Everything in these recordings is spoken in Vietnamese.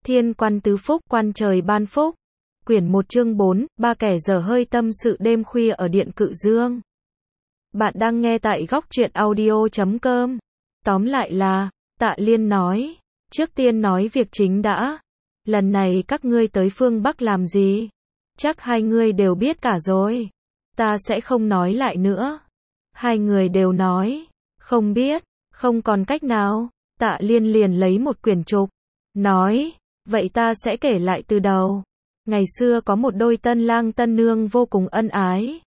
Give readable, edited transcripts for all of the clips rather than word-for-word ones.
Thiên quan tứ phúc, quan trời ban phúc. Quyển 1 chương 4, ba kẻ dở hơi tâm sự đêm khuya ở Điện Cự Dương. Bạn đang nghe tại góc truyện audio.com. Tóm lại là, Tạ Liên nói, trước tiên nói việc chính đã. Lần này các ngươi tới phương Bắc làm gì? Chắc hai ngươi đều biết cả rồi. Ta sẽ không nói lại nữa. Hai người đều nói, không biết, không còn cách nào. Tạ Liên liền lấy một quyển trục, nói, vậy ta sẽ kể lại từ đầu. Ngày xưa có một đôi tân lang tân nương vô cùng ân ái.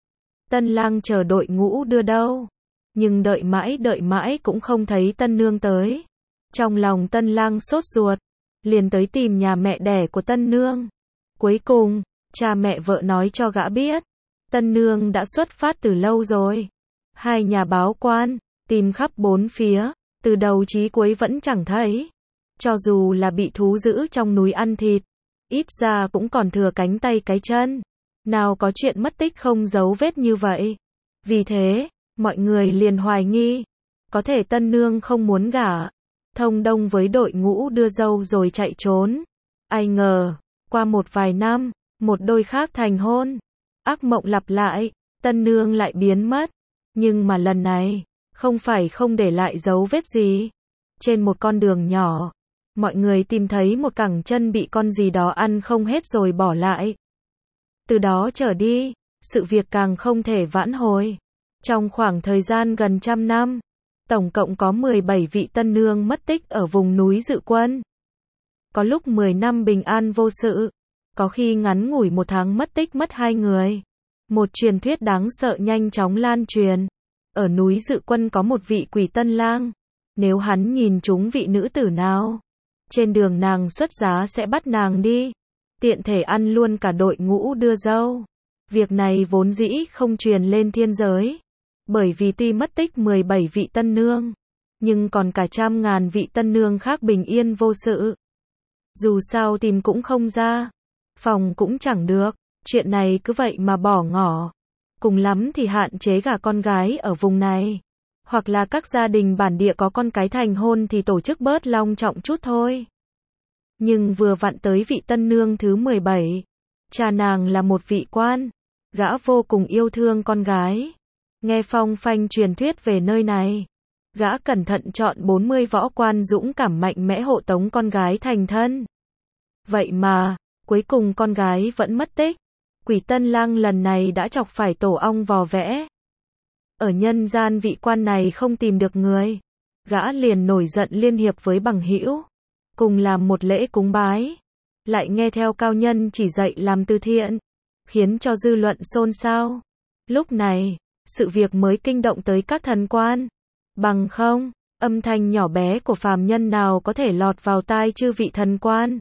Tân lang chờ đội ngũ đưa đâu, nhưng đợi mãi cũng không thấy tân nương tới. Trong lòng tân lang sốt ruột, liền tới tìm nhà mẹ đẻ của tân nương. Cuối cùng, cha mẹ vợ nói cho gã biết, tân nương đã xuất phát từ lâu rồi. Hai nhà báo quan, tìm khắp bốn phía, từ đầu chí cuối vẫn chẳng thấy. Cho dù là bị thú dữ trong núi ăn thịt, ít ra cũng còn thừa cánh tay cái chân. Nào có chuyện mất tích không dấu vết như vậy. Vì thế, mọi người liền hoài nghi, có thể tân nương không muốn gả, thông đồng với đội ngũ đưa dâu rồi chạy trốn. Ai ngờ, qua một vài năm, một đôi khác thành hôn. Ác mộng lặp lại, tân nương lại biến mất. Nhưng mà lần này, không phải không để lại dấu vết gì. Trên một con đường nhỏ, mọi người tìm thấy một cẳng chân bị con gì đó ăn không hết rồi bỏ lại. Từ đó trở đi, sự việc càng không thể vãn hồi. Trong khoảng thời gian gần 100 năm, tổng cộng có 17 vị tân nương mất tích ở vùng núi Dự Quân. Có lúc 10 năm bình an vô sự, có khi ngắn ngủi 1 tháng mất tích mất 2 người. Một truyền thuyết đáng sợ nhanh chóng lan truyền. Ở núi Dự Quân có một vị quỷ tân lang. Nếu hắn nhìn trúng vị nữ tử nào, trên đường nàng xuất giá sẽ bắt nàng đi, tiện thể ăn luôn cả đội ngũ đưa dâu. Việc này vốn dĩ không truyền lên thiên giới, bởi vì tuy mất tích 17 vị tân nương, nhưng còn cả 100.000 vị tân nương khác bình yên vô sự. Dù sao tìm cũng không ra, phòng cũng chẳng được, chuyện này cứ vậy mà bỏ ngỏ. Cùng lắm thì hạn chế gả con gái ở vùng này. Hoặc là các gia đình bản địa có con cái thành hôn thì tổ chức bớt long trọng chút thôi. Nhưng vừa vặn tới vị tân nương thứ 17. Cha nàng là một vị quan. Gã vô cùng yêu thương con gái. Nghe phong phanh truyền thuyết về nơi này, gã cẩn thận chọn 40 võ quan dũng cảm mạnh mẽ hộ tống con gái thành thân. Vậy mà, cuối cùng con gái vẫn mất tích. Quỷ tân lang lần này đã chọc phải tổ ong vò vẽ. Ở nhân gian vị quan này không tìm được người, gã liền nổi giận liên hiệp với bằng hữu, cùng làm một lễ cúng bái, lại nghe theo cao nhân chỉ dạy làm từ thiện, khiến cho dư luận xôn xao. Lúc này, sự việc mới kinh động tới các thần quan. Bằng không, âm thanh nhỏ bé của phàm nhân nào có thể lọt vào tai chư vị thần quan.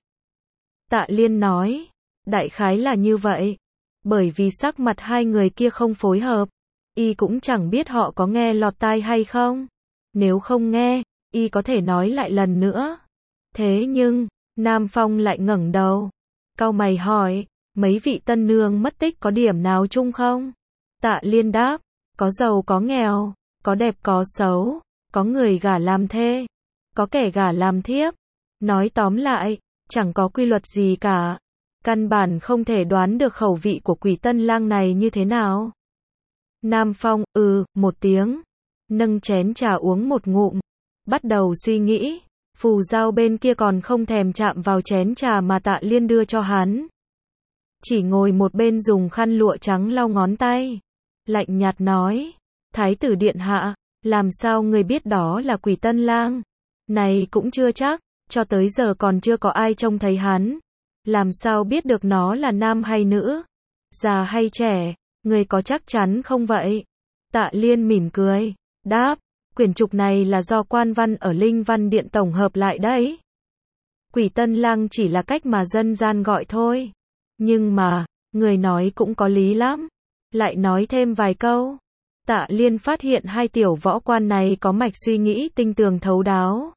Tạ Liên nói, đại khái là như vậy, bởi vì sắc mặt hai người kia không phối hợp. Y cũng chẳng biết họ có nghe lọt tai hay không. Nếu không nghe, Y có thể nói lại lần nữa. Thế nhưng, Nam Phong lại ngẩng đầu, cau mày hỏi, mấy vị tân nương mất tích có điểm nào chung không? Tạ Liên đáp, có giàu có nghèo, có đẹp có xấu, có người gả làm thê, có kẻ gả làm thiếp. Nói tóm lại, chẳng có quy luật gì cả. Căn bản không thể đoán được khẩu vị của quỷ tân lang này như thế nào. Nam Phong, một tiếng, nâng chén trà uống một ngụm, bắt đầu suy nghĩ. Phù Giao bên kia còn không thèm chạm vào chén trà mà Tạ Liên đưa cho hắn. Chỉ ngồi một bên dùng khăn lụa trắng lau ngón tay. Lạnh nhạt nói, Thái tử điện hạ, làm sao người biết đó là quỷ tân lang? Này cũng chưa chắc, cho tới giờ còn chưa có ai trông thấy hắn. Làm sao biết được nó là nam hay nữ? Già hay trẻ? Người có chắc chắn không vậy? Tạ Liên mỉm cười, đáp, quyển trục này là do quan văn ở Linh Văn Điện tổng hợp lại đấy. Quỷ tân lang chỉ là cách mà dân gian gọi thôi. Nhưng mà, người nói cũng có lý lắm. Lại nói thêm vài câu. Tạ Liên phát hiện hai tiểu võ quan này có mạch suy nghĩ tinh tường thấu đáo.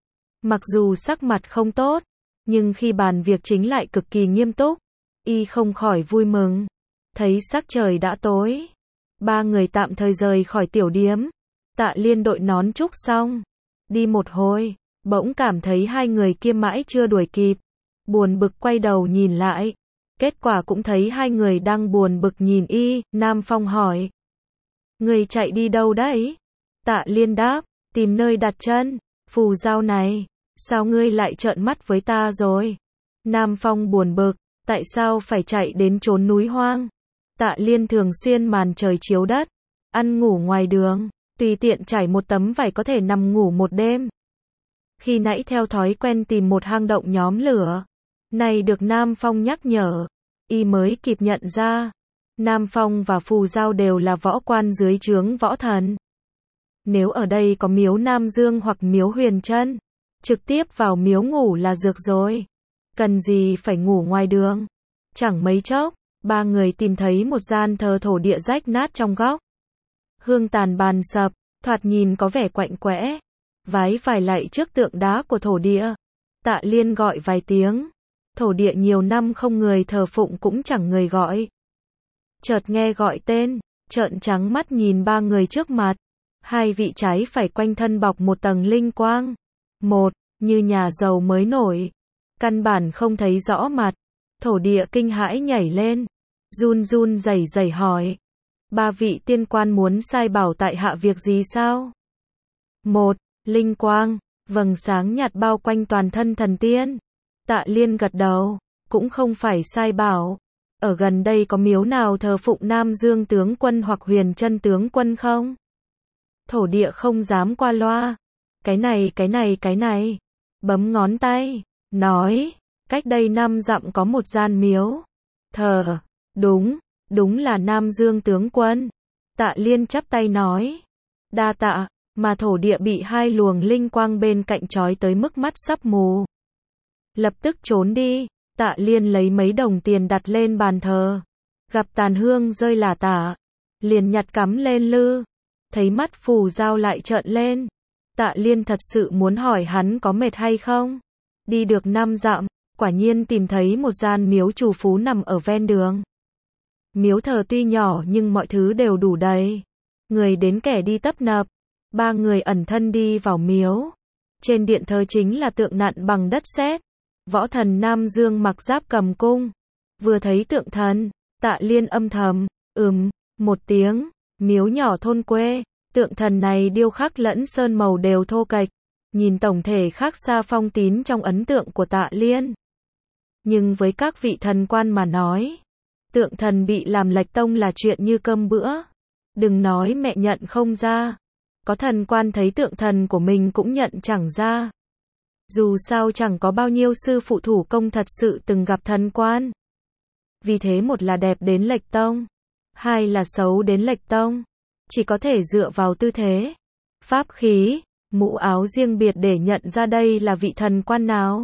Mặc dù sắc mặt không tốt, nhưng khi bàn việc chính lại cực kỳ nghiêm túc. Y không khỏi vui mừng. Thấy sắc trời đã tối, ba người tạm thời rời khỏi tiểu điếm. Tạ Liên đội nón trúc xong, đi một hồi, bỗng cảm thấy hai người kia mãi chưa đuổi kịp. buồn bực quay đầu nhìn lại. Kết quả cũng thấy hai người đang buồn bực nhìn y, Nam Phong hỏi. Người chạy đi đâu đấy? Tạ Liên đáp, tìm nơi đặt chân. Phù Giao này, sao ngươi lại trợn mắt với ta rồi? Nam Phong buồn bực, tại sao phải chạy đến chốn núi hoang? Tạ Liên thường xuyên màn trời chiếu đất, ăn ngủ ngoài đường, tùy tiện trải một tấm vải có thể nằm ngủ một đêm. Khi nãy theo thói quen tìm một hang động nhóm lửa, này được Nam Phong nhắc nhở, y mới kịp nhận ra, Nam Phong và Phù Giao đều là võ quan dưới trướng võ thần. Nếu ở đây có miếu Nam Dương hoặc miếu Huyền Trân, trực tiếp vào miếu ngủ là được rồi. Cần gì phải ngủ ngoài đường? Chẳng mấy chốc, ba người tìm thấy một gian thờ thổ địa rách nát trong góc. Hương tàn bàn sập, thoạt nhìn có vẻ quạnh quẽ. Vái phải lạy trước tượng đá của thổ địa. Tạ Liên gọi vài tiếng. Thổ địa nhiều năm không người thờ phụng cũng chẳng người gọi. Chợt nghe gọi tên, trợn trắng mắt nhìn ba người trước mặt. Hai vị trái phải quanh thân bọc một tầng linh quang. Một, như nhà giàu mới nổi. Căn bản không thấy rõ mặt. Thổ địa kinh hãi nhảy lên. Run run rẩy rẩy hỏi. Ba vị tiên quan muốn sai bảo tại hạ việc gì sao? Một, linh quang, vầng sáng nhạt bao quanh toàn thân thần tiên. Tạ Liên gật đầu, cũng không phải sai bảo. Ở gần đây có miếu nào thờ phụng Nam Dương tướng quân hoặc Huyền Trân tướng quân không? Thổ địa không dám qua loa. Cái này. Bấm ngón tay, nói, cách đây 5 dặm có một gian miếu. Thờ, đúng là Nam Dương tướng quân. Tạ Liên chắp tay nói, đa tạ, mà thổ địa bị hai luồng linh quang bên cạnh chói tới mức mắt sắp mù. Lập tức trốn đi. Tạ Liên lấy mấy đồng tiền đặt lên bàn thờ. Gặp tàn hương rơi lả tả, liền nhặt cắm lên lư. Thấy mắt Phù Giao lại trợn lên. Tạ Liên thật sự muốn hỏi hắn có mệt hay không. Đi được 5 dặm, quả nhiên tìm thấy một gian miếu trù phú nằm ở ven đường. Miếu thờ tuy nhỏ nhưng mọi thứ đều đủ đầy. Người đến kẻ đi tấp nập. Ba người ẩn thân đi vào miếu. Trên điện thờ chính là tượng nặn bằng đất sét. Võ thần Nam Dương mặc giáp cầm cung. Vừa thấy tượng thần, Tạ Liên âm thầm, một tiếng, miếu nhỏ thôn quê. Tượng thần này điêu khắc lẫn sơn màu đều thô kệch. Nhìn tổng thể khác xa phong tín trong ấn tượng của Tạ Liên. Nhưng với các vị thần quan mà nói, tượng thần bị làm lệch tông là chuyện như cơm bữa. Đừng nói mẹ nhận không ra. Có thần quan thấy tượng thần của mình cũng nhận chẳng ra. Dù sao chẳng có bao nhiêu sư phụ thủ công thật sự từng gặp thần quan. Vì thế một là đẹp đến lệch tông, hai là xấu đến lệch tông. Chỉ có thể dựa vào tư thế, pháp khí, mũ áo riêng biệt để nhận ra đây là vị thần quan nào.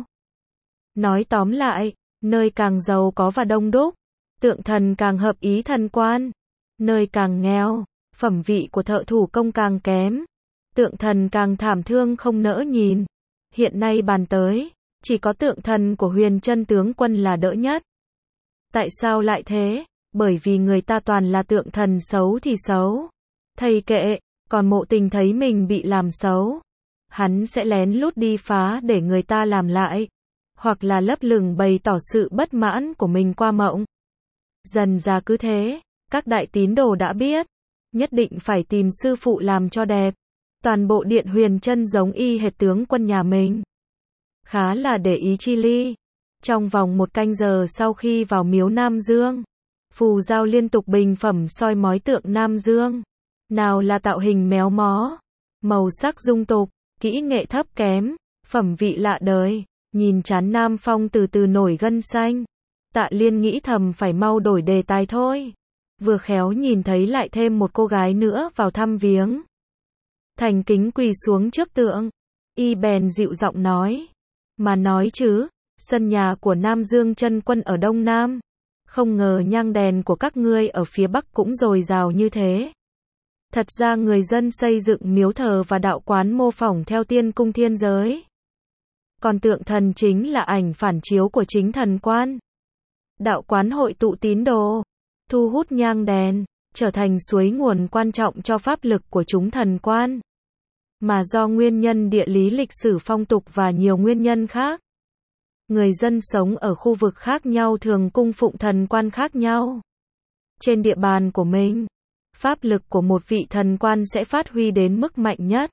Nói tóm lại, nơi càng giàu có và đông đúc, tượng thần càng hợp ý thần quan. Nơi càng nghèo, phẩm vị của thợ thủ công càng kém, tượng thần càng thảm thương không nỡ nhìn. Hiện nay bàn tới, chỉ có tượng thần của Huyền Trân tướng quân là đỡ nhất. Tại sao lại thế? Bởi vì người ta toàn là tượng thần xấu thì xấu. Thầy kệ, còn Mộ Tình thấy mình bị làm xấu. Hắn sẽ lén lút đi phá để người ta làm lại. Hoặc là lấp lửng bày tỏ sự bất mãn của mình qua mộng. Dần ra cứ thế, các đại tín đồ đã biết. Nhất định phải tìm sư phụ làm cho đẹp. Toàn bộ điện Huyền Trân giống y hệt tướng quân nhà mình. Khá là để ý chi ly. Trong vòng 1 canh giờ sau khi vào miếu Nam Dương, Phù Giao liên tục bình phẩm soi mói tượng Nam Dương. Nào là tạo hình méo mó, màu sắc dung tục, kỹ nghệ thấp kém, phẩm vị lạ đời. Nhìn trán Nam Phong từ từ nổi gân xanh. Tạ Liên nghĩ thầm phải mau đổi đề tài thôi. Vừa khéo nhìn thấy lại thêm một cô gái nữa vào thăm viếng. Thành kính quỳ xuống trước tượng. Y bèn dịu giọng nói. Mà nói chứ, sân nhà của Nam Dương chân quân ở Đông Nam. Không ngờ nhang đèn của các ngươi ở phía Bắc cũng dồi dào như thế. Thật ra người dân xây dựng miếu thờ và đạo quán mô phỏng theo tiên cung thiên giới. Còn tượng thần chính là ảnh phản chiếu của chính thần quan. Đạo quán hội tụ tín đồ, thu hút nhang đèn, trở thành suối nguồn quan trọng cho pháp lực của chúng thần quan. Mà do nguyên nhân địa lý lịch sử phong tục và nhiều nguyên nhân khác, Người dân sống ở khu vực khác nhau thường cung phụng thần quan khác nhau. Trên địa bàn của mình, pháp lực của một vị thần quan sẽ phát huy đến mức mạnh nhất.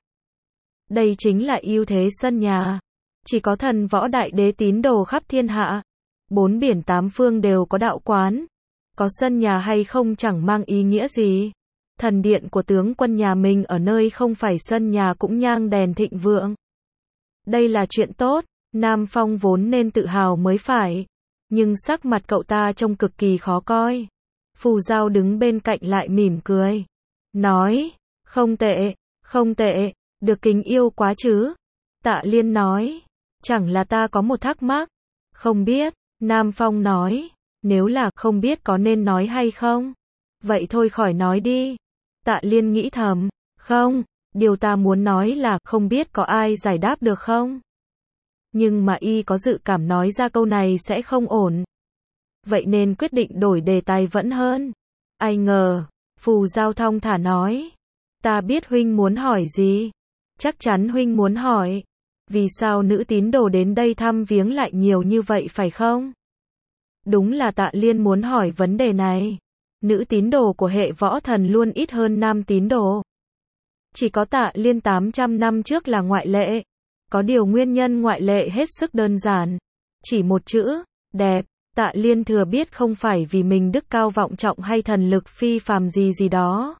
Đây chính là ưu thế sân nhà. Chỉ có thần võ đại đế tín đồ khắp thiên hạ. 4 biển 8 phương đều có đạo quán. Có sân nhà hay không chẳng mang ý nghĩa gì. Thần điện của tướng quân nhà mình ở nơi không phải sân nhà cũng nhang đèn thịnh vượng. Đây là chuyện tốt, Nam Phong vốn nên tự hào mới phải. Nhưng sắc mặt cậu ta trông cực kỳ khó coi. Phù Giao đứng bên cạnh lại mỉm cười. Nói, không tệ, không tệ, được kính yêu quá chứ. Tạ Liên nói, chẳng là ta có một thắc mắc. Không biết, Nam Phong nói, nếu là không biết có nên nói hay không? Vậy thôi khỏi nói đi. Tạ Liên nghĩ thầm, không, điều ta muốn nói là không biết có ai giải đáp được không? Nhưng mà y có dự cảm nói ra câu này sẽ không ổn. Vậy nên quyết định đổi đề tài vẫn hơn. Ai ngờ, Phù Giao thong thả nói, ta biết huynh muốn hỏi gì. Chắc chắn huynh muốn hỏi, vì sao nữ tín đồ đến đây thăm viếng lại nhiều như vậy phải không? Đúng là Tạ Liên muốn hỏi vấn đề này. Nữ tín đồ của hệ võ thần luôn ít hơn nam tín đồ. Chỉ có Tạ Liên 800 năm trước là ngoại lệ. Có điều nguyên nhân ngoại lệ hết sức đơn giản. Chỉ một chữ, đẹp. Tạ Liên thừa biết không phải vì mình đức cao vọng trọng hay thần lực phi phàm gì gì đó.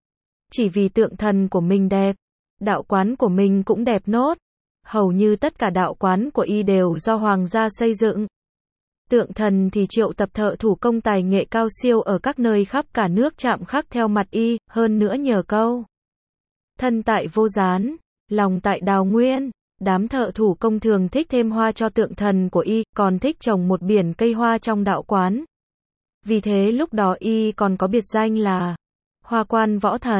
Chỉ vì tượng thần của mình đẹp. Đạo quán của mình cũng đẹp nốt. Hầu như tất cả đạo quán của y đều do hoàng gia xây dựng. Tượng thần thì triệu tập thợ thủ công tài nghệ cao siêu ở các nơi khắp cả nước chạm khắc theo mặt y, hơn nữa nhờ câu. Thân tại Vô Gián, lòng tại Đào Nguyên, đám thợ thủ công thường thích thêm hoa cho tượng thần của y, còn thích trồng một biển cây hoa trong đạo quán. Vì thế lúc đó y còn có biệt danh là Hoa Quan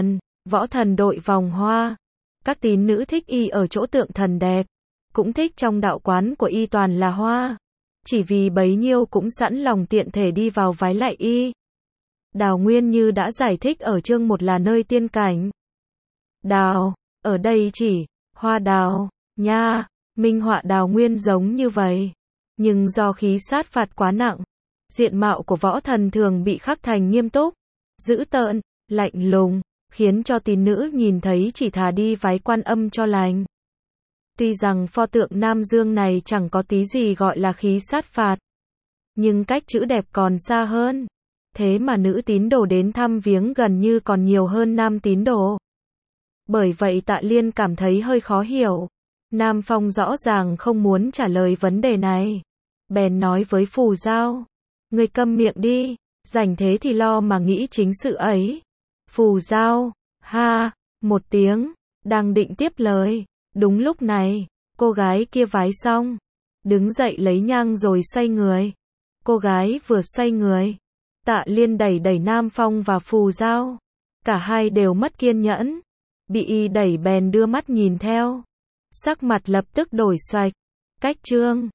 Võ thần đội vòng hoa. Các tín nữ thích y ở chỗ tượng thần đẹp, cũng thích trong đạo quán của y toàn là hoa. Chỉ vì bấy nhiêu cũng sẵn lòng tiện thể đi vào vái lạy y. Đào Nguyên như đã giải thích ở chương 1 là nơi tiên cảnh. Đào, ở đây chỉ, hoa đào, nha, minh họa Đào Nguyên giống như vậy. Nhưng do khí sát phạt quá nặng, diện mạo của võ thần thường bị khắc thành nghiêm túc, dữ tợn, lạnh lùng, khiến cho tín nữ nhìn thấy chỉ thà đi vái Quan Âm cho lành. Tuy rằng pho tượng Nam Dương này chẳng có tí gì gọi là khí sát phạt, nhưng cách chữ đẹp còn xa hơn. Thế mà nữ tín đồ đến thăm viếng gần như còn nhiều hơn nam tín đồ. Bởi vậy Tạ Liên cảm thấy hơi khó hiểu. Nam Phong rõ ràng không muốn trả lời vấn đề này. Bèn nói với Phù Giao, ngươi câm miệng đi, rảnh thế thì lo mà nghĩ chính sự ấy. Phù Giao, ha, một tiếng, đang định tiếp lời. Đúng lúc này, cô gái kia vái xong, đứng dậy lấy nhang rồi xoay người. Cô gái vừa xoay người, Tạ Liên đẩy Nam Phong và Phù Giao. Cả hai đều mất kiên nhẫn, bị y đẩy bèn đưa mắt nhìn theo. Sắc mặt lập tức đổi xoạch. Cách chương